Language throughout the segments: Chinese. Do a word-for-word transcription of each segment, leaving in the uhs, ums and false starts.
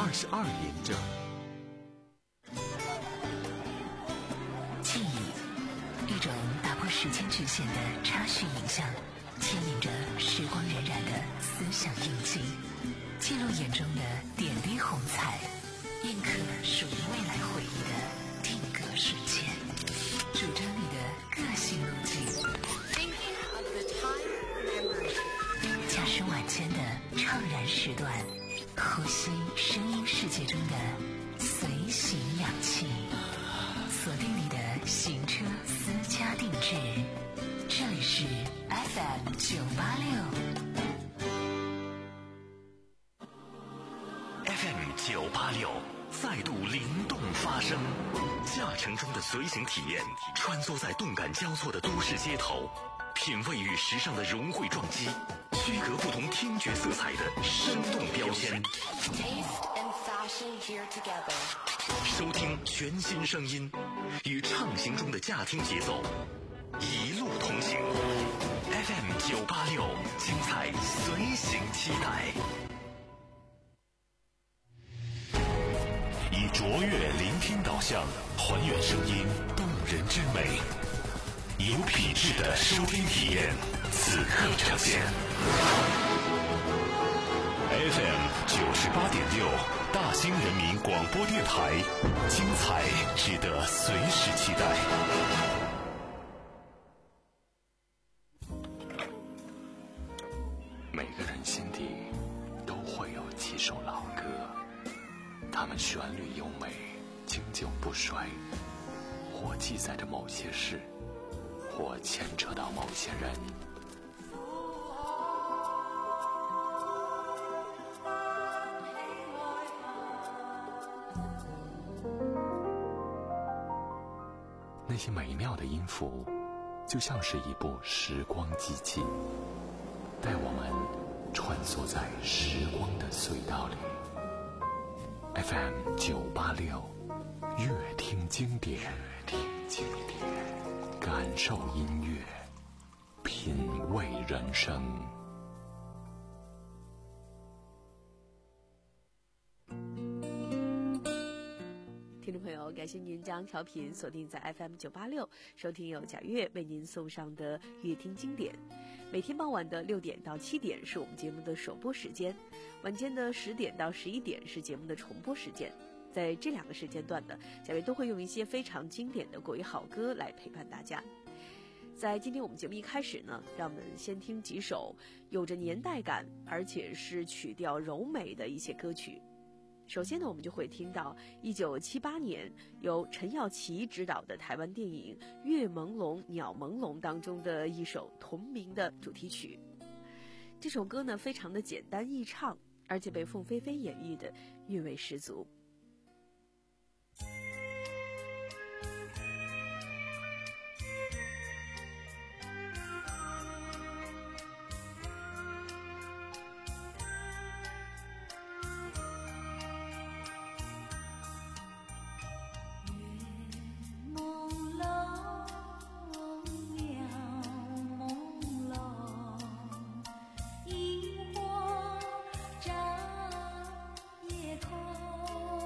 二十二连着。 记忆，一种打破时间局限的插叙影像，牵引着时光荏苒的思想印记，记录眼中的点滴红彩，印刻属于未来回忆的定格瞬间，主张你的个性路径。驾驶晚间的怅然时段，呼吸声音世界中的随行氧气，锁定你的行车私家定制。这里是 F M 九八六 F M 九八六再度灵动发声，驾乘中的随行体验，穿梭在动感交错的都市街头，品味与时尚的融汇撞击，区隔不同听觉色彩的生动标签。收听全新声音，与畅行中的驾听节奏，一路同行。F M 九八六，精彩随行期待。 以卓越聆听导向，还原声音动人之美，有品质的收听体验，此刻呈现。F M 九十八点六，大兴人民广播电台，精彩值得随时期待。 每个人心底都会有几首老歌，它们旋律优美，经久不衰，或记载着某些事，或牵扯到某些人。那些美妙的音符，就像是一部时光机器，带我们穿梭在时光的隧道里。F M 九八六，乐听经典，乐听经典，感受音乐，品味人生。 听众朋友，感谢您将调频锁定在 F M 九八六，收听由贾月为您送上的乐听经典。每天傍晚的六点到七点是我们节目的首播时间，晚间的十点到十一点是节目的重播时间。在这两个时间段呢，贾月都会用一些非常经典的国语好歌来陪伴大家。在今天我们节目一开始呢，让我们先听几首有着年代感而且是曲调柔美的一些歌曲。首先呢，我们就会听到一九七八年由陈耀琪执导的台湾电影《月朦胧鸟朦胧》当中的一首同名的主题曲。这首歌呢，非常的简单易唱，而且被凤飞飞演绎的韵味十足。 萤火照夜空。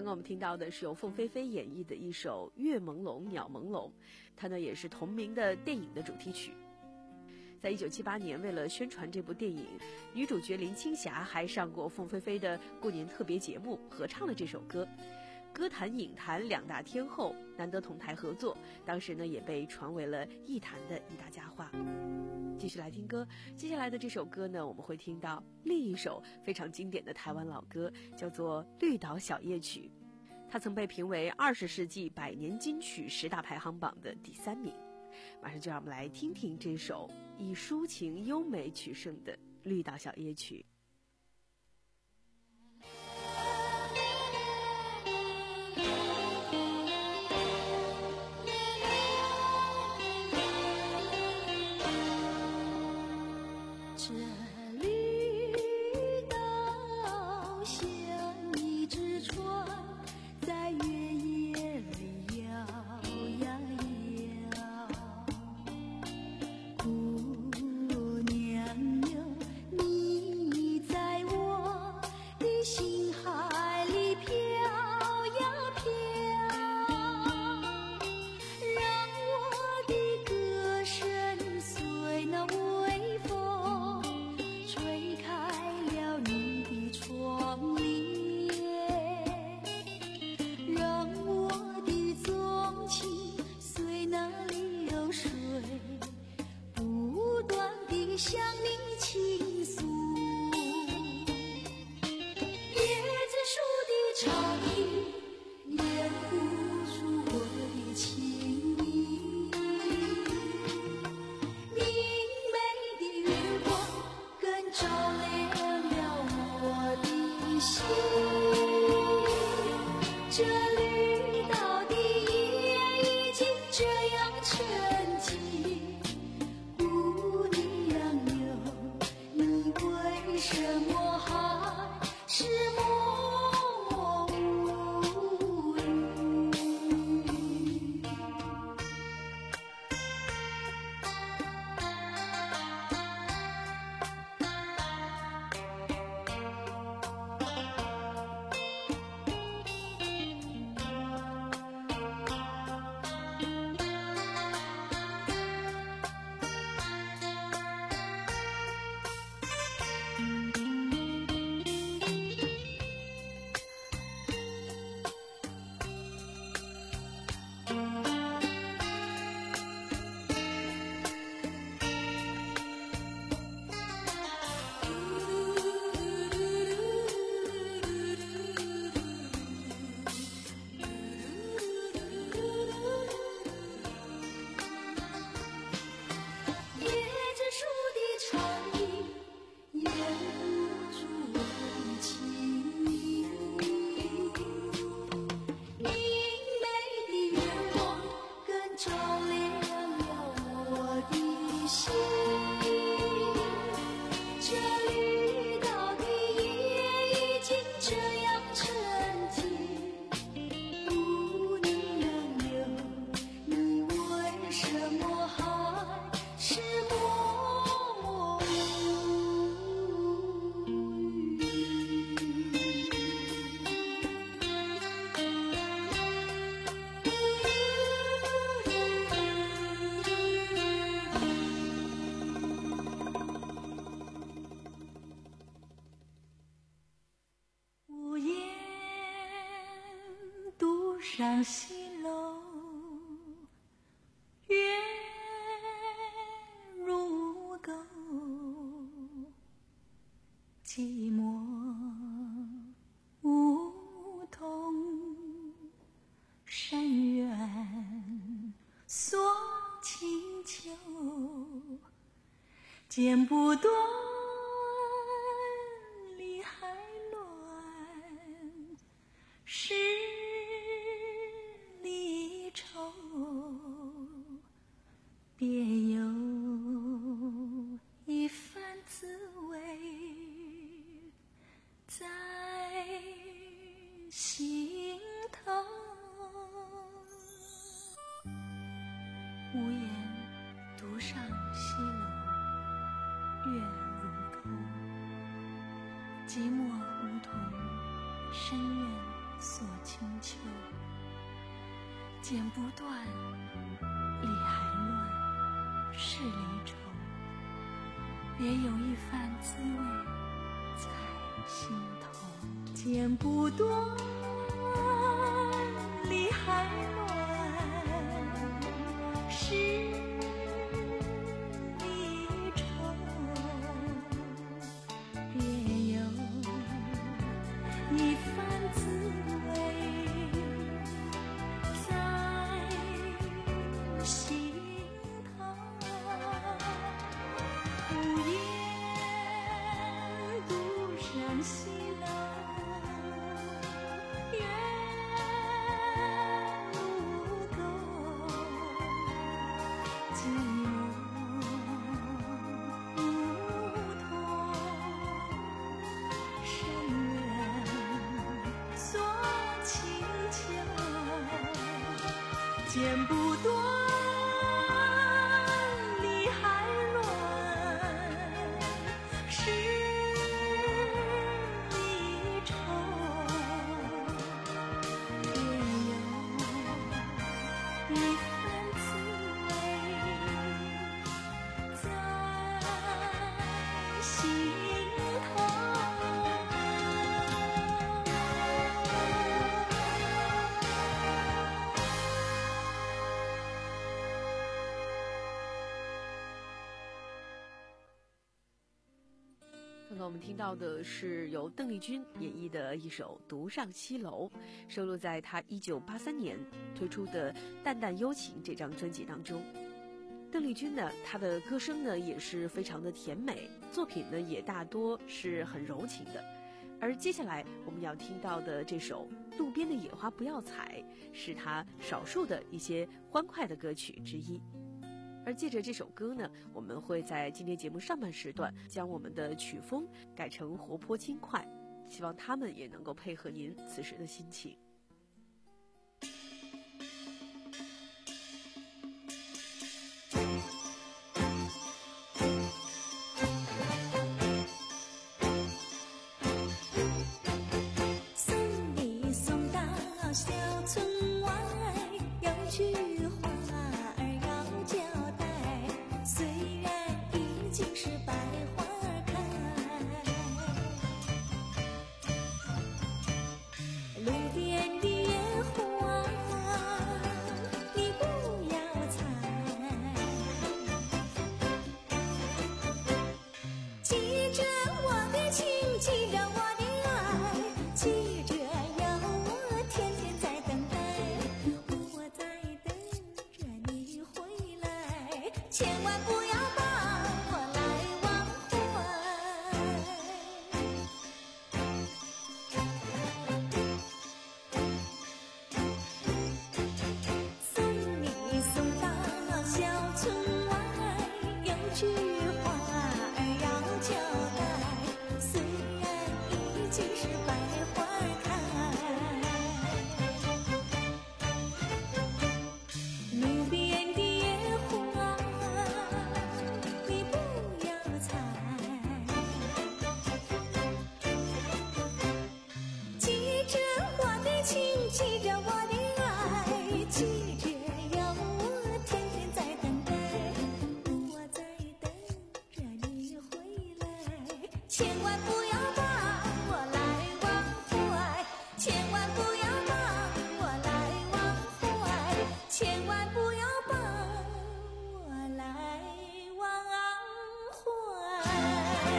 刚刚我们听到的是由凤飞飞演绎的一首《月朦胧鸟朦胧》，它呢也是同名的电影的主题曲。在一九七八年，为了宣传这部电影，女主角林青霞还上过凤飞飞的过年特别节目，合唱了这首歌。歌坛影坛两大天后难得同台合作，当时呢也被传为了艺坛的一大佳话。继续来听歌，接下来的这首歌呢，我们会听到另一首非常经典的台湾老歌，叫做《绿岛小夜曲》，它曾被评为二十世纪百年金曲十大排行榜的第三名。马上就让我们来听听这首以抒情优美取胜的《绿岛小夜曲》。 上西楼，月如钩，寂寞梧桐深院锁清秋，剪不断理还乱，是离愁，别有一番滋味在心头。无言独上西楼，月如钩，寂寞梧桐深院所请求，剪不断，理还乱，是离愁。别有一番滋味在心头，剪不断，理还乱，是离愁。别有一番滋味在心头，无言独上西楼，月无钩，寂寞梧桐，深远所请求，剪不断，理还乱，是离愁。别有一番滋味在心头。 刚刚我们听到的是由邓丽君演绎的一首《独上西楼》，收录在她一九八三年推出的《淡淡幽情》这张专辑当中。邓丽君呢，她的歌声呢也是非常的甜美，作品呢也大多是很柔情的。而接下来我们要听到的这首《路边的野花不要采》，是她少数的一些欢快的歌曲之一。而借着这首歌呢，我们会在今天节目上半时段将我们的曲风改成活泼轻快，希望他们也能够配合您此时的心情。 送你送到小村外，有句话儿要交代，虽然已经是百花开，路边的野花你不要采，记着我的情，记着我的爱，记着要我天天在等待，我在等着你回来，千万不要把我来忘怀。送你送到小村外，有句话儿要交代，虽然已经是百花开，路边的野花你不要采，记着我的情，记着我的爱，记着要我天天在等待，我在等着你回来，千万不要把我来忘怀，千万不要把我来忘怀，千万不要把我来忘怀。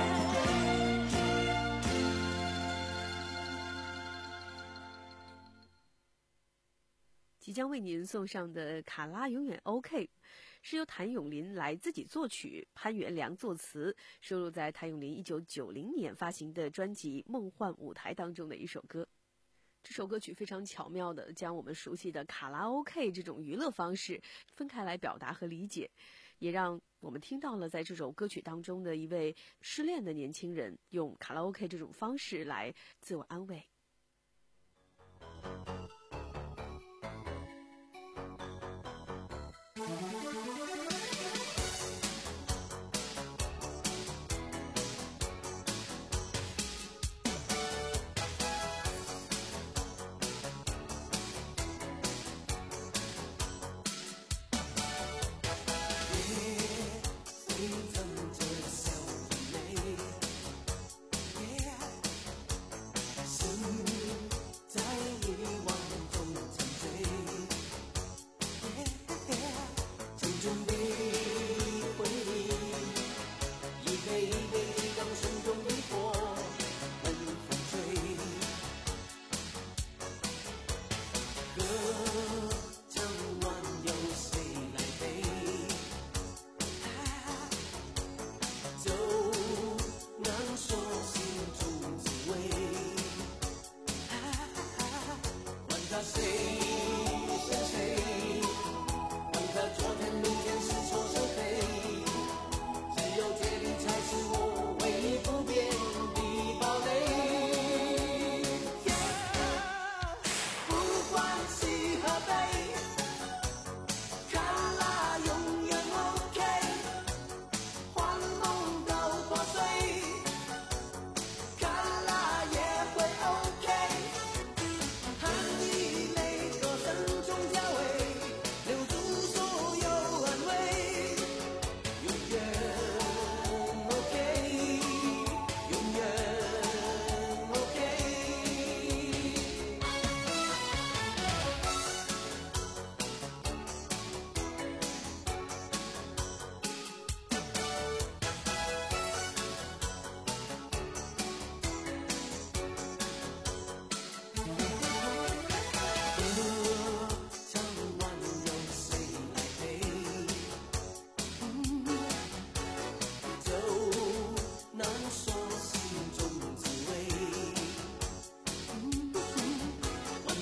即将为您送上的《卡拉永远 OK》，是由谭咏麟来自己作曲，潘元良作词，收录在谭咏麟一九九零年发行的专辑《梦幻舞台》当中的一首歌。这首歌曲非常巧妙地将我们熟悉的卡拉 OK 这种娱乐方式分开来表达和理解，也让我们听到了在这首歌曲当中的一位失恋的年轻人用卡拉 OK 这种方式来自我安慰。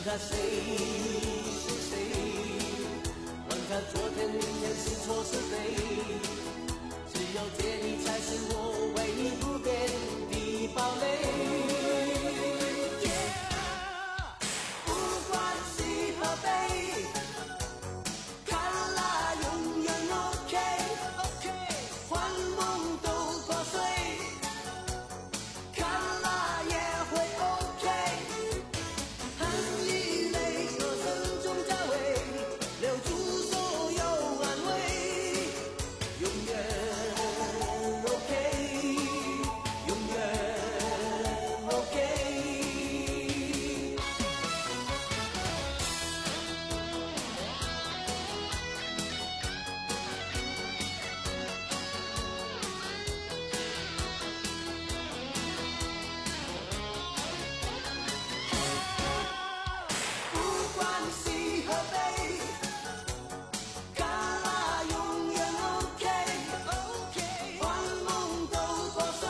他谁是谁？问他昨天明天是错是非？只有借你才是我唯一不变的堡垒。不管喜和悲，卡拉永远 OK， 幻梦都破碎，卡拉也会 OK。含一泪，歌声中交汇，留住所有安慰，永远 OK， 永远 OK。不管喜和悲，卡拉永远 OK， 幻梦都破碎，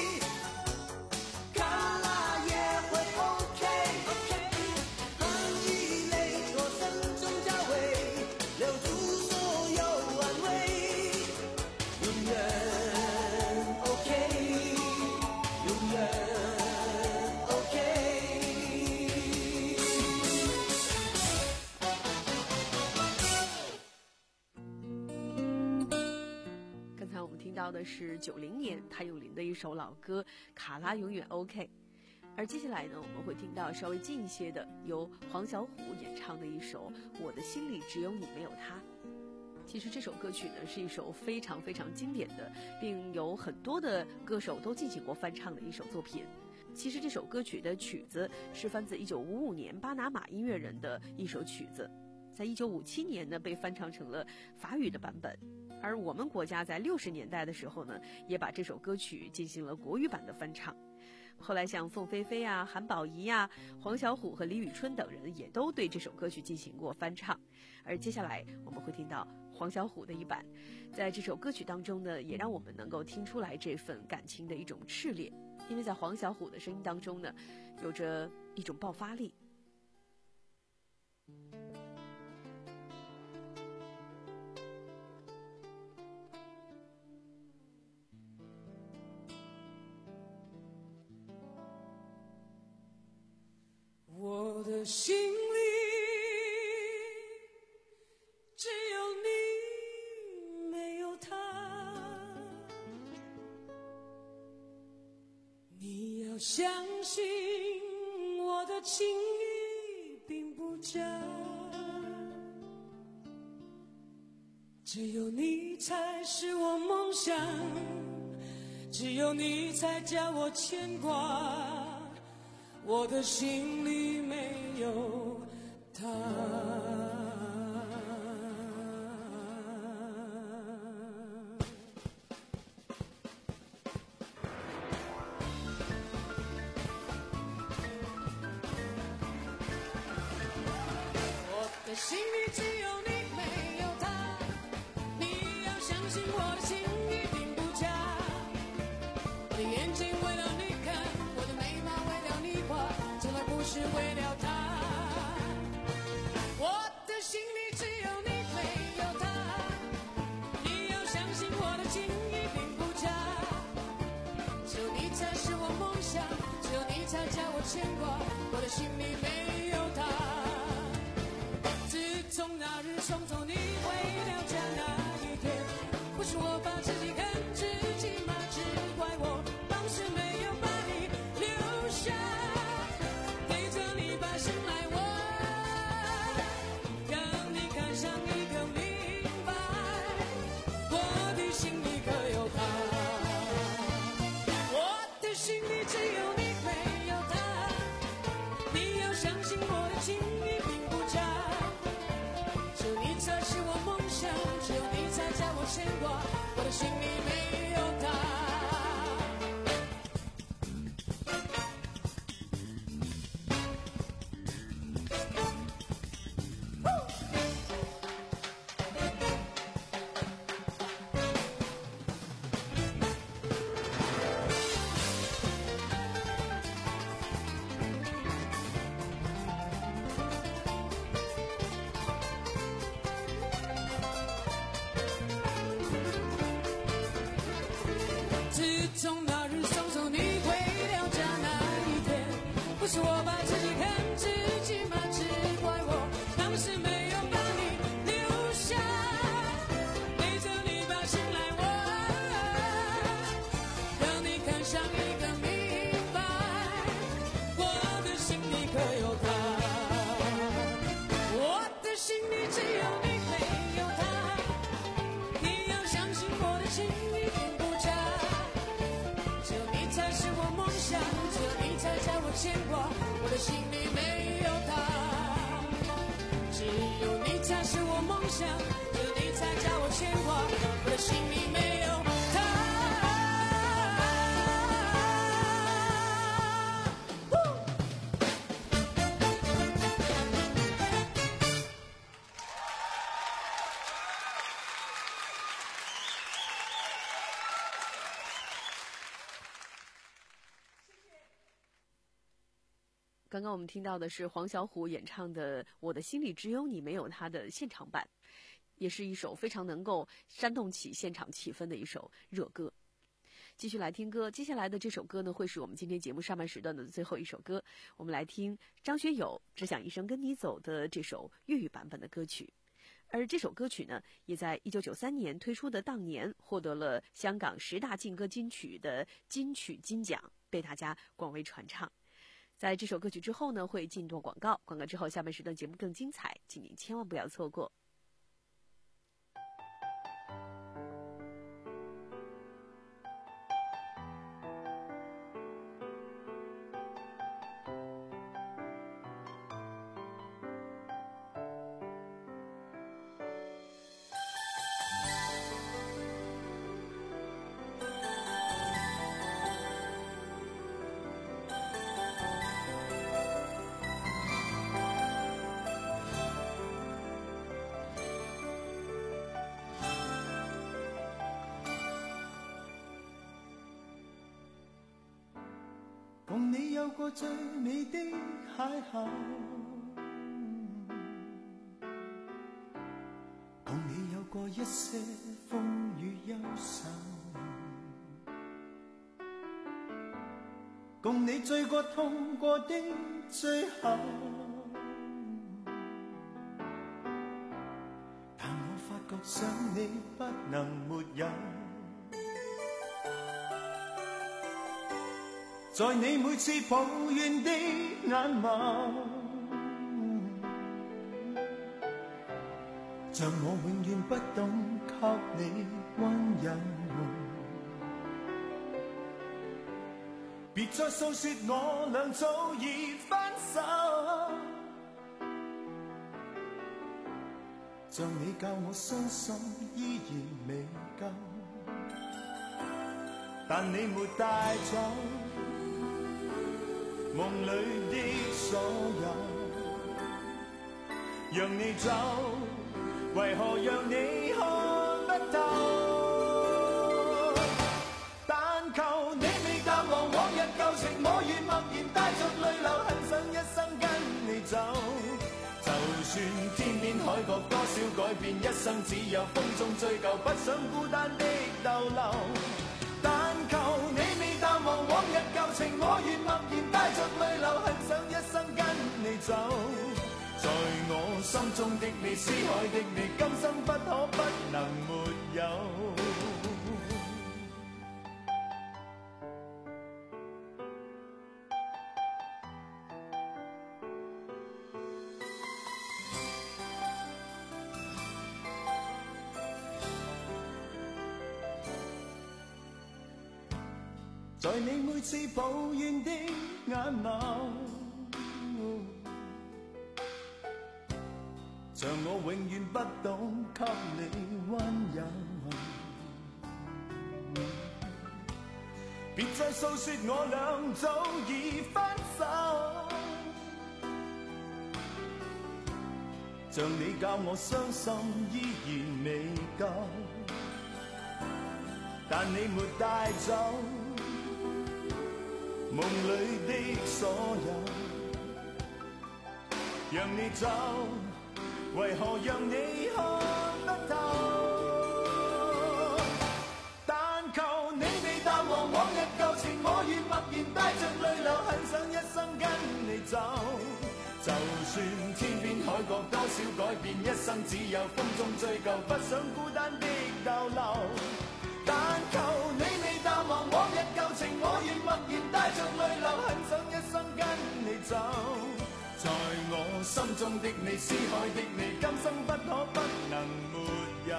卡拉也会 OK。含一泪，歌声中交汇，留住所有安慰，永远 OK， 永远 OK。 刚才我们听到的是九零年谭咏麟的一首老歌《卡拉永远 OK》，而接下来呢，我们会听到稍微近一些的，由黄小琥演唱的一首《我的心里只有你没有他》。其实这首歌曲呢是一首非常非常经典的，并有很多的歌手都进行过翻唱的一首作品。其实这首歌曲的曲子是翻自一九五五年巴拿马音乐人的一首曲子，在一九五七年呢被翻唱成了法语的版本。而我们国家在六十年代的时候呢，也把这首歌曲进行了国语版的翻唱。后来像凤飞飞啊、韩宝仪啊、黄小琥和李宇春等人也都对这首歌曲进行过翻唱。而接下来我们会听到黄小琥的一版，在这首歌曲当中呢，也让我们能够听出来这份感情的一种炽烈，因为在黄小琥的声音当中呢，有着一种爆发力。 我的心里只有你，没有他。你要相信我的情意并不假，只有你才是我梦想，只有你才叫我牵挂。我的心里没有他。我的心里只有你，没有他。你要相信我的情意并不假。我的眼睛为了你看，我的眉毛为了你画，从来不是为了他。我的心里只有你，没有他。你要相信我的情意并不假。只有你才是我梦想，只有你才叫我牵挂。我的心里没有他。自从那日送走你回了家那一天，不是我把自己看自己吗？只怪我当时没有把你留下，对着你把心来问，让你看上一个明白，我的心里可有他。我的心里只有你，没有他。你要相信我的情意并不假，只有你才是我梦想，只有你才叫我牵挂。我的心里没有他。 牵挂，我的心里没有他。只有你才是我梦想，只有你才叫我牵挂，我的心里没有他。 刚刚我们听到的是黄小琥演唱的《我的心里只有你没有他》的现场版，也是一首非常能够煽动起现场气氛的一首热歌。继续来听歌，接下来的这首歌呢，会是我们今天节目上半时段的最后一首歌。我们来听张学友《只想一生跟你走》的这首粤语版本的歌曲。而这首歌曲呢，也在一九九三年推出的当年获得了香港十大劲歌金曲的金曲金奖，被大家广为传唱。在这首歌曲之后呢，会进段广告，广告之后下半时段节目更精彩，请您千万不要错过。 共你有過最美的邂逅，共你有過一些風雨憂愁，共你醉過痛過的最後，但我發覺想你不能沒有，在你每次抱怨的眼眸，像我永遠不懂給你溫柔，別再訴說我倆早已分手，像你教我傷心依然未夠，但你沒帶走夢裏的所有，讓你走，為何讓你看不透？但求你未淡忘往日舊情，我願默然帶着淚流，很想一生跟你走。就算天邊海角多少改變，一生只有風中追究，不想孤單的逗留。但求你未淡忘往日舊情，我願默然帶着淚流，很想一生跟你走。在我心中的你，思海的你，今生不可不能沒有。在你每次抱怨的眼眸，像我永遠不懂給你溫柔，別再訴說我倆早已分手，像你教我傷心依然未夠，但你沒帶走夢裏的所有，讓你走，為何讓你看不透？但求你未淡忘往日舊情，我願默然帶着淚流，很想一生跟你走。就算天邊海角多少改變，一生只有風中追究，不想孤單的逗留。但求你未淡忘往日舊情，我願默然帶着淚流，很想一生跟你走。在我心中的你，思海的你，今生不可不能沒有。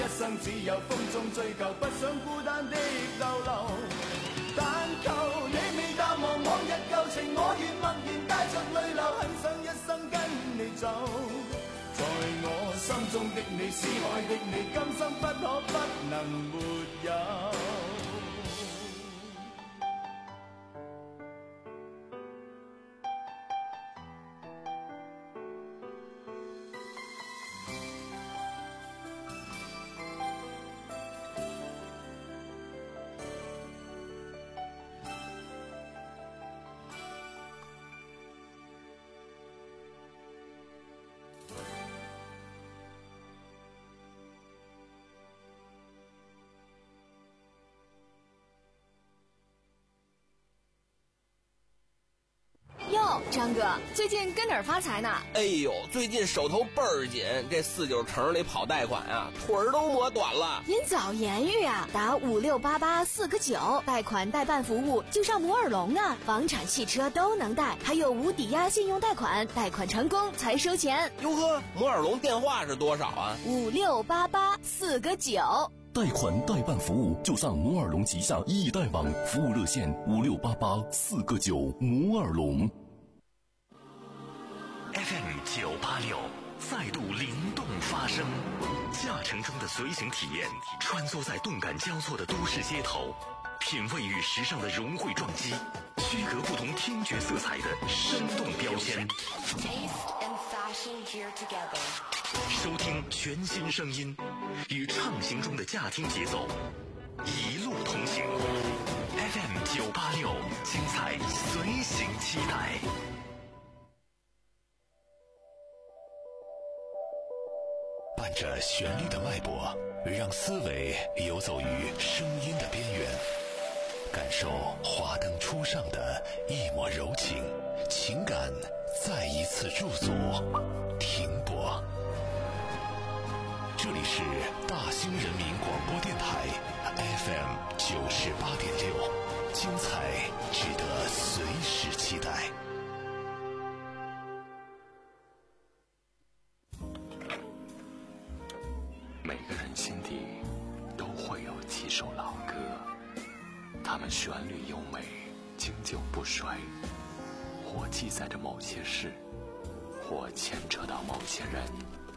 生只有風中追究，不想孤單的逗留。但求你未淡忘往日舊情，我願默然帶着淚流，很想一生跟你走。在我心中的你，思海的你，今生不可不能沒有。 哟，张哥，最近跟哪儿发财呢？ 哎呦，最近手头倍儿紧，这四九城里跑贷款啊，腿儿都磨短了。 您早言语啊，打五六八八四个九，贷款代办服务就上摩尔龙啊，房产、汽车都能贷，还有无抵押信用贷款，贷款成功才收钱。 哟呵，摩尔龙电话是多少啊？ 五六八八四个九。 贷款代办服务就上摩尔龙旗下易贷网，服务热线五六八八四个九。摩尔龙 F M 九八六再度灵动发声，驾乘中的随行体验，穿梭在动感交错的都市街头，品味与时尚的融汇撞击，区隔不同听觉色彩的生动标签。收听全新声音，与畅行中的驾听节奏，一路同行。F M 九八六，精彩随行期待。 伴着旋律的脉搏，让思维游走于声音的边缘，感受华灯初上的一抹柔情，情感再一次驻足停泊。这里是大兴人民广播电台 F M 九十八点六，精彩值得随时期待。 每个人心底都会有几首老歌，它们旋律优美，经久不衰，或记载着某些事，或牵扯到某些人。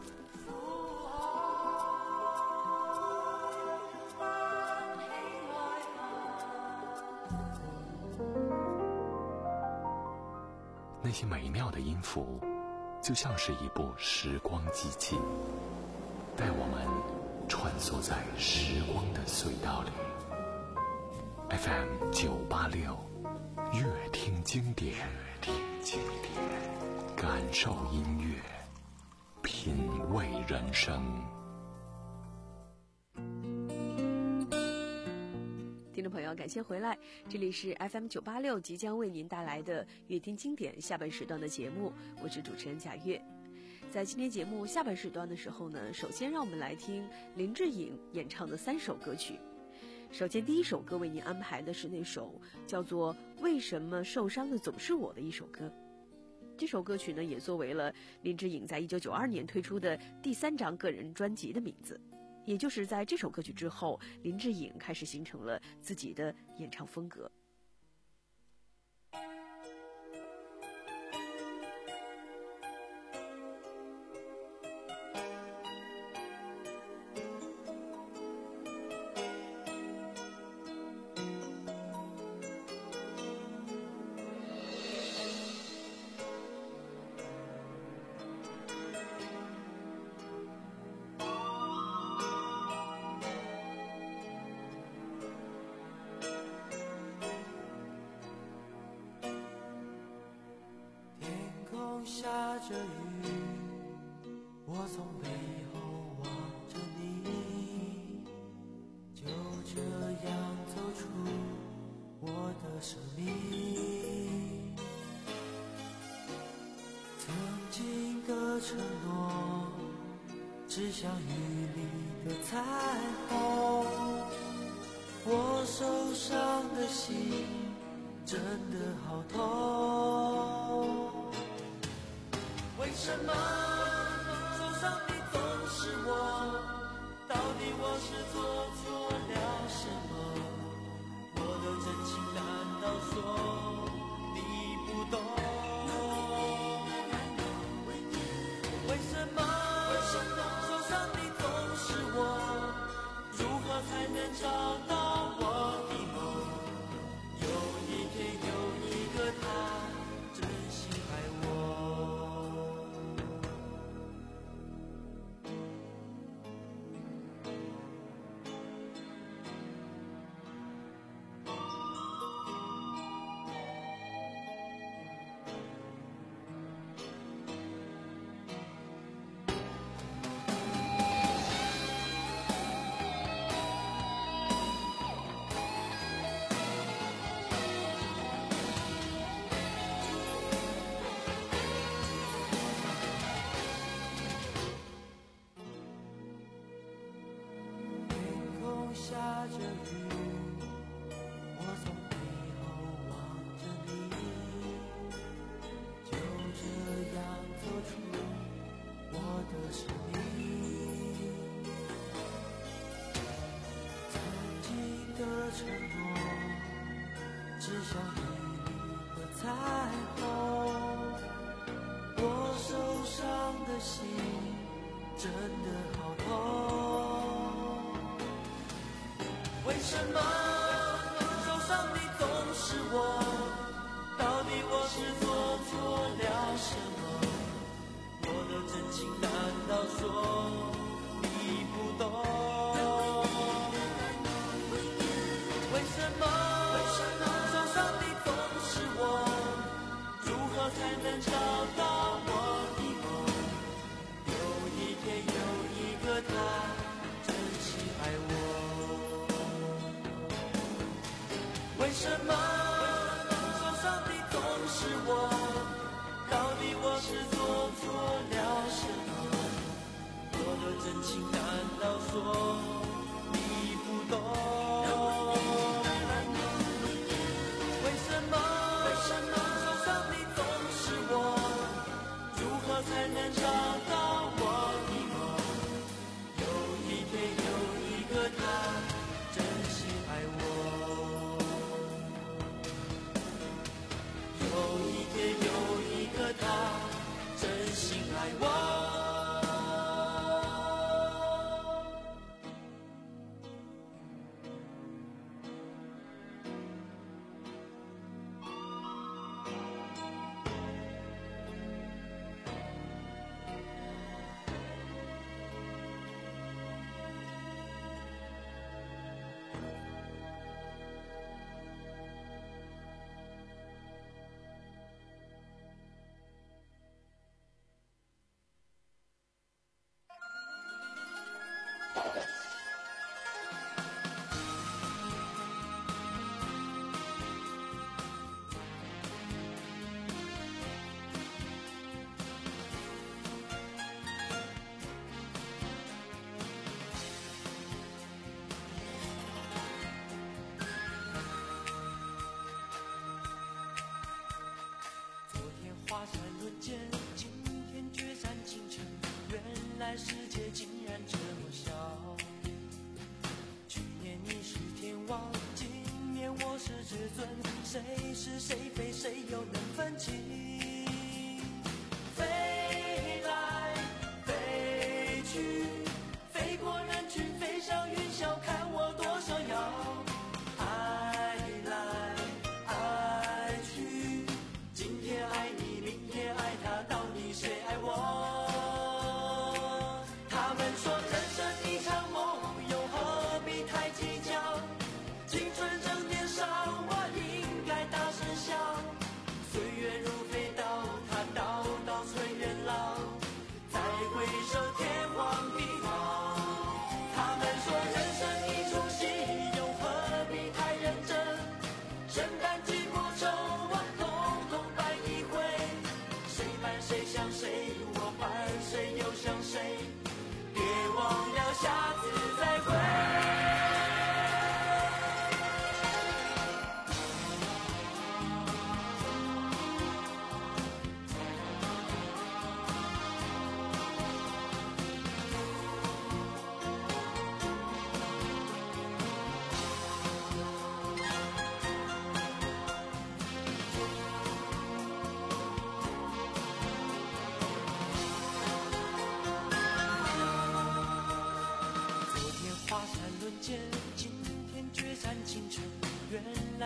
那些美妙的音符，就像是一部时光机器，带我们穿梭在时光的隧道里。 F M 九八六，乐听经典，听经典，感受音乐，品味人生。 听众朋友，感谢回来，这里是 F M 九八六即将为您带来的乐听经典下半时段的节目，我是主持人贾月。在今天节目下半时段的时候呢，首先让我们来听林志颖演唱的三首歌曲。首先第一首歌为您安排的是那首叫做《为什么受伤的总是我》的一首歌。这首歌曲呢，也作为了林志颖在一九九二年推出的第三张个人专辑的名字。也就是在这首歌曲之后，林志颖开始形成了自己的演唱风格。 下着雨，我从背后望着你，就这样走出我的生命。曾经的承诺，只像雨里的彩虹，我受伤的心真的好痛。为什么受伤的总是我？ 到底我是做错了什么？我的真情难道说你不懂？为什么受伤的总是我？如何才能找到我的梦？有一天有一个他真心爱我。下着雨，我从背后望着你，就这样走出我的生命。曾经的承诺，只像雨里的彩虹。我受伤的心，真的好痛。为什么受伤的总是我？到底我是做错了什么？我的真情难道说你不懂？为什么受伤的总是我？如何才能找到我的梦？有一天有一个他真心爱我。为什么受伤的总是我？到底我是做错了什么？我的真情难道说你不懂？为什么受伤的总是我？如何才能找到我的梦？有一天有一个他真心爱我。有一天有一个他真心爱我。华山论剑，今天决战京城，原来世界竟然这么小。去年你是天王，今年我是至尊，谁是谁非，谁又能分清？飞来飞去，飞过人群，飞上云霄，看我多逍遥。爱来爱去，今天爱你。到底谁爱我？他们说人生一场梦，又何必太计较？青春正年少，我应该大声笑。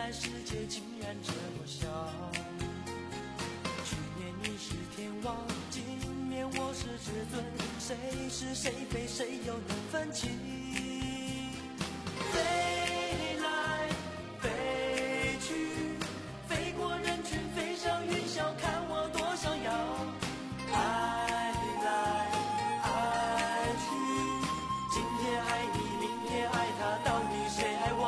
来世界竟然这么小。去年你是天王，今年我是至尊，谁是谁非，谁又能分清？飞来飞去，飞过人群，飞上云霄，看我多想要。爱来爱去，今天爱你，明天爱他，到底谁爱我？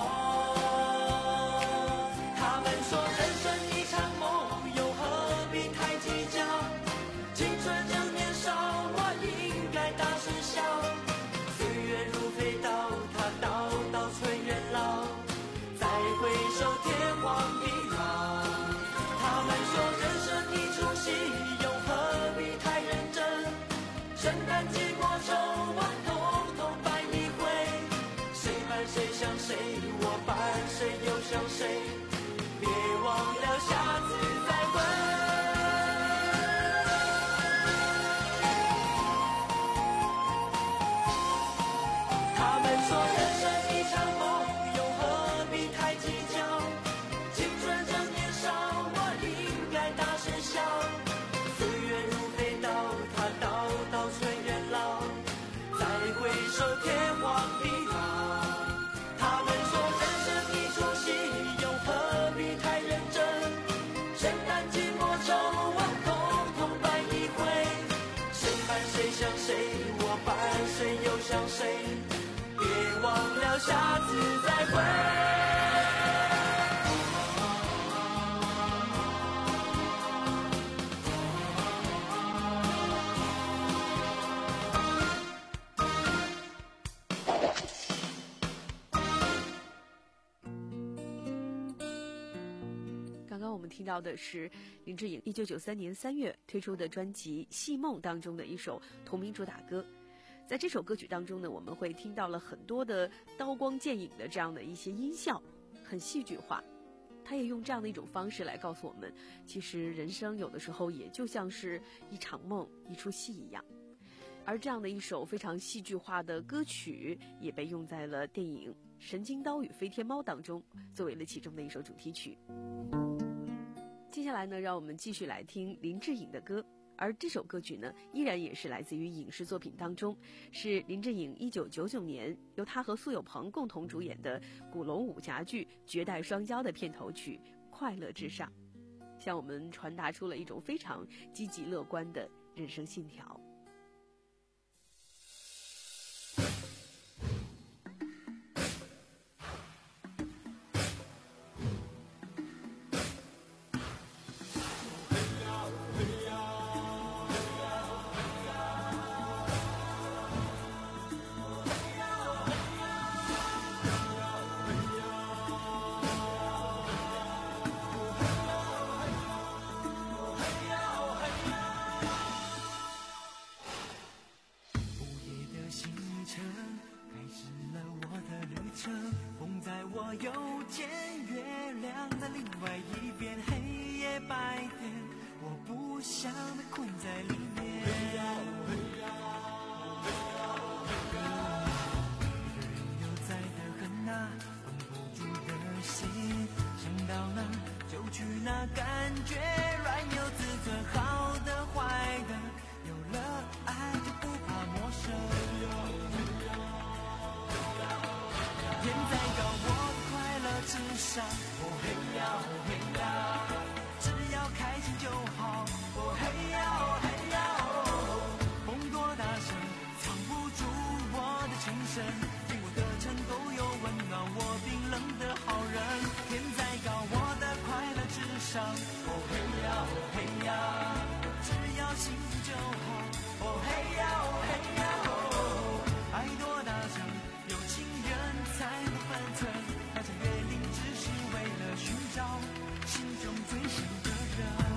他们说人生一场梦，又何必太计较？青春正年少，我应该大声笑。岁月如飞刀，它刀刀催人老。再回首，天荒地老。他们说人生一出戏，又何必太认真？圣诞节过后，我统统拜一回。谁伴谁想谁，我伴谁又想谁？别忘了下次再会。他们说人生一场梦，又何必太计较？青春正年少，我应该大声笑。岁月如飞刀，它刀刀催人老。再回首，天荒地老。他们说人生一出戏，又何必太认真？圣诞节过后，我统统拜一回。谁伴谁想谁，我伴谁又想谁？别忘了下次再会。 刚刚我们听到的是林志颖一九九三年三月推出的专辑《戏梦》当中的一首同名主打歌。在这首歌曲当中呢，我们会听到了很多的刀光剑影的这样的一些音效，很戏剧化。他也用这样的一种方式来告诉我们，其实人生有的时候也就像是一场梦，一出戏一样。而这样的一首非常戏剧化的歌曲，也被用在了电影《神经刀与飞天猫》当中，作为了其中的一首主题曲。接下来呢，让我们继续来听林志颖的歌。而这首歌曲呢，依然也是来自于影视作品当中，是林志颖一九九九年由他和苏有朋共同主演的古龙武侠剧《绝代双骄》的片头曲《快乐至上》，向我们传达出了一种非常积极乐观的人生信条。 风在我右肩，月亮在另外一边，黑夜白天，我不想被困在里面。一个人又在的很啊，绷不住的心，想到哪就去哪，感觉软又自尊，好的坏的，有了爱就不怕陌生。天再高，我快乐至上。哦嘿呀，哦嘿呀，只要开心就好。哦嘿呀，哦嘿呀，哦，风多大声，藏不住我的情深。经过的城都有温暖我冰冷的好人。天再高，我的快乐至上。哦嘿呀，哦嘿呀，只要幸福就好。哦嘿呀，哦嘿呀，哦，爱多大声，有情人才能分寸，那场约定只是为了寻找心中最深的人。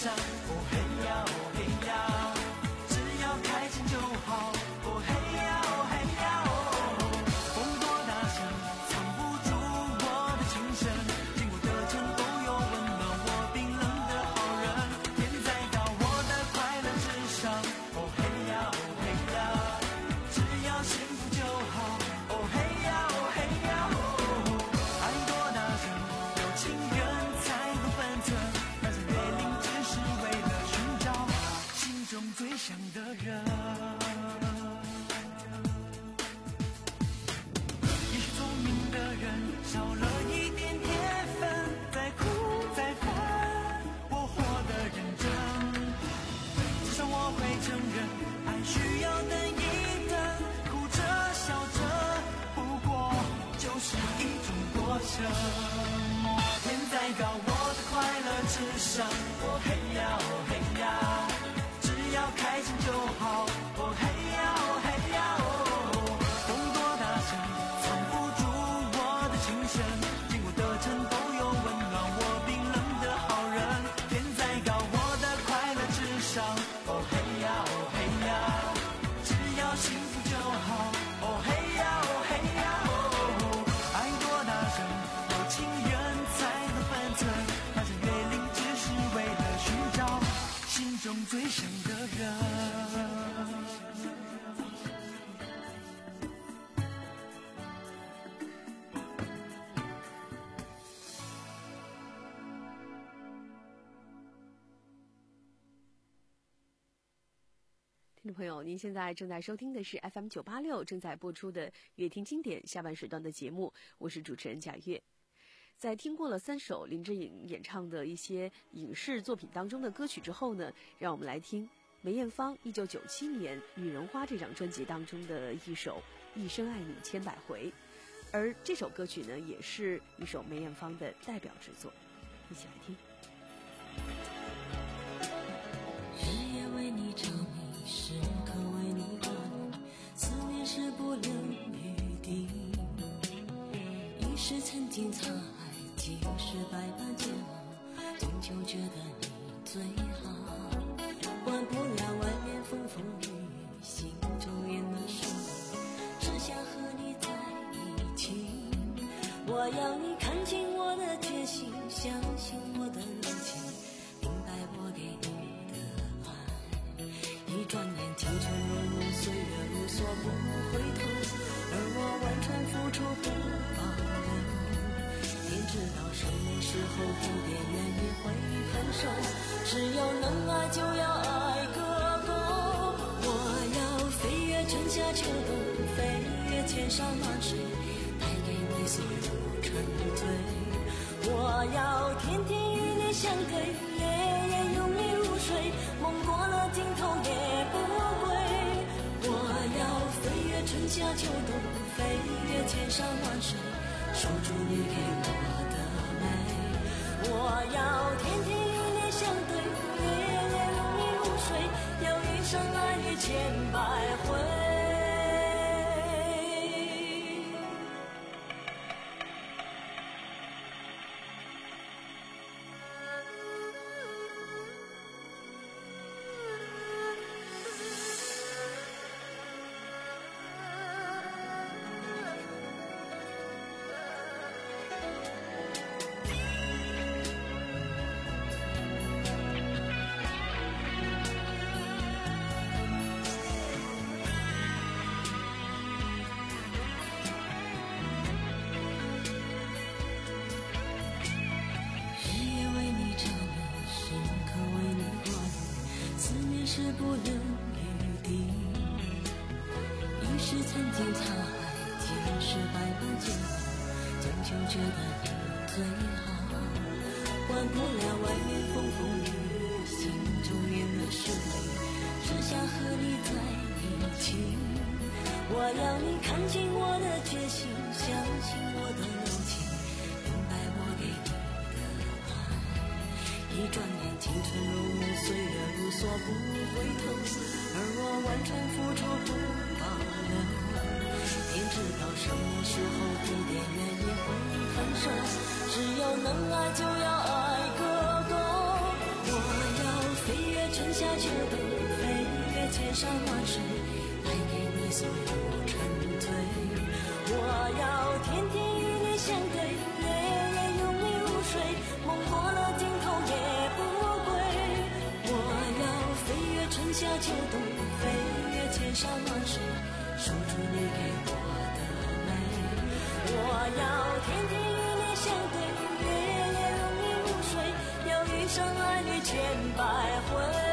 上。哦嘿呀哦嘿呀，只要开心就好。哦嘿呀哦嘿呀哦，风多大声藏不住我的情深，经过的城都有温暖我冰冷的好人，天再高我的快乐至上。哦嘿呀哦嘿呀，只要幸福就好。哦嘿呀哦嘿呀哦，爱多大声有情人才会分寸，那些月龄只是为了寻找心中最想的人。也许聪明的人少了一点天分，再苦再烦我活得认真，至少我会承认爱需要等一等，哭着笑着不过就是一种过程。天再高我的快乐至上。哦嘿呀哦嘿呀，只要开心就好。哦嘿呀哦嘿呀哦，风多大声藏不住我的情深，经过的城都有温暖我冰冷的好人，天再高我的快乐至上。哦嘿呀哦嘿呀，只要幸福就好。哦嘿呀哦嘿呀哦，爱多大声有情人才能分寸，那些月龄只是为了寻找心中最想的人。 听众朋友，您现在正在收听的是 F M 九八六正在播出的《乐听经典》下半时段的节目，我是主持人贾月。在听过了三首林志颖演唱的一些影视作品当中的歌曲之后呢，让我们来听梅艳芳一九九七年《女人花》这张专辑当中的一首《一生爱你千百回》，而这首歌曲呢，也是一首梅艳芳的代表之作，一起来听。 日夜为你着迷，时刻为你挂念，思念是不留余地。一时曾经沧海，几世百般煎熬，终究觉得你最好。管不了外面风风雨雨，心中淹了水，只想和你在一起。我要你看清我的决心，相信我的柔情，明白我给你的爱。一转眼青春落幕，岁月如梭不回头，而我完全付出不保留。天知道什么时候不变愿意会分手，只有能爱就要爱个够。我要飞越春夏秋冬，飞越千山万水，带给你所有沉醉。我要天天与你相对，夜夜拥你入睡，梦过了尽头也不归。我要飞越春夏秋冬，飞越千山万水，守住你给我的美。我要天天与你相对，夜夜拥你入睡，要一生爱你千百回。是不留余地，一时曾经沧海，几世百般煎熬，终究觉得你最好。管不了外面风风雨雨，心中淹了水，只想和你在一起。我要你看清我的决心，相信我的柔情，明白我给你的爱。一转眼青春如幕，岁月如梭不回头，而我完全付出不保留。天知道什么时候不变愿意会分手，只有能爱就要爱个够。我要夏秋冬，飞越千山万水，带给你所有沉醉。我要天天与你相对，夜夜拥你入睡，梦过了尽头也不归。我要飞越春夏秋冬，飞越千山万水，守住你给我的美。我要天天与你相对，夜夜拥你入睡，要一生爱你千百回。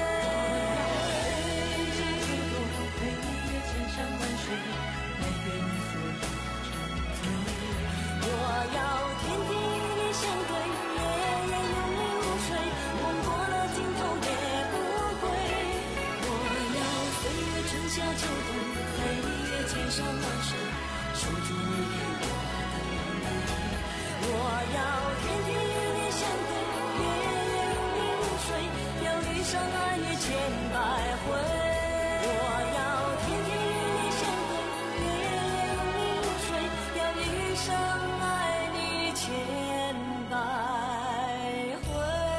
千山万水，守住你给我的美。我要天天与你相对，夜夜拥你入睡，要一生爱你千百回。我要天天与你相对，夜夜拥你入睡，要一生爱你千百回。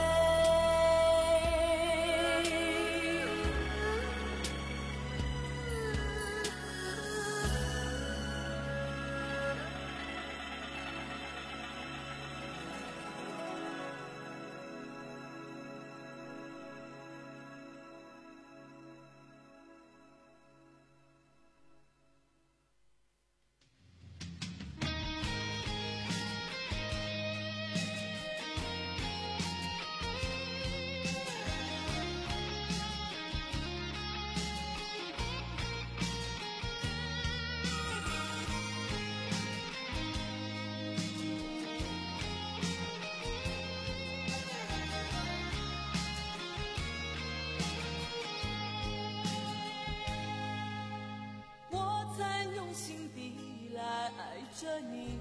着你，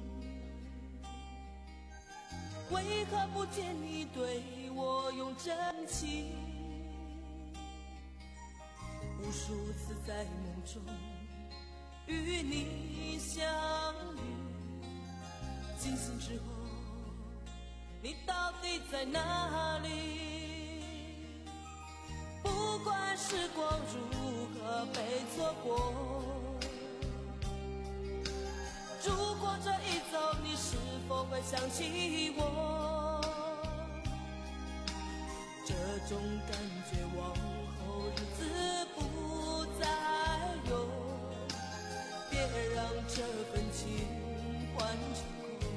为何不见你对我用真情？无数次在梦中与你相遇，惊醒之后，你到底在哪里？不管时光如何被错过，如果这一走，你是否会想起我？这种感觉往后日子不再有，别让这份情换成空。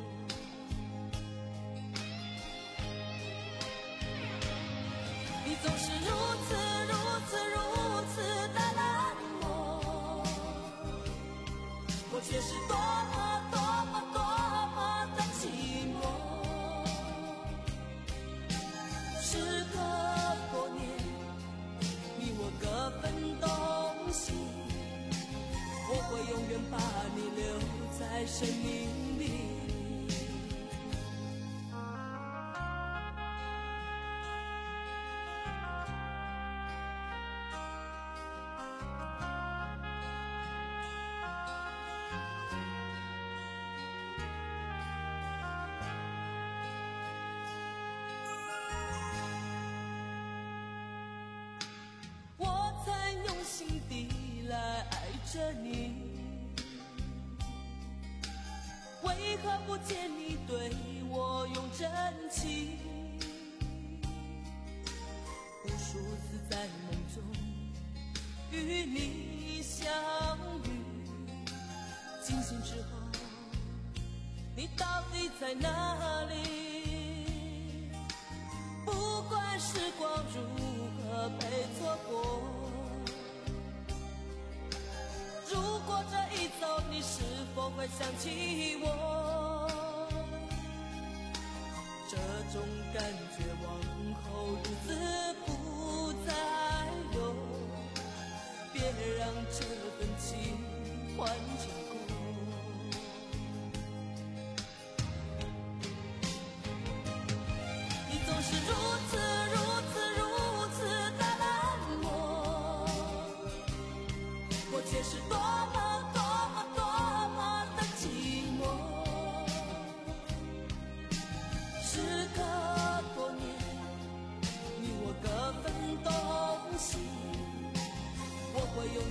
你总是如此如此如此的冷漠，我却是多么多么多么的寂寞。时隔多年，你我各分东西，我会永远把你留在生命里。心底来爱着你，为何不见你对我用真情？无数次在梦中与你相遇，惊醒之后，你到底在哪里？不管时光如何被错过，如果这一走，你是否会想起我？这种感觉往后日子不再有，别让这份情换成空。你总是如此如此如此的冷漠，我却是多么多么多么的寂寞。时隔多年，你我各分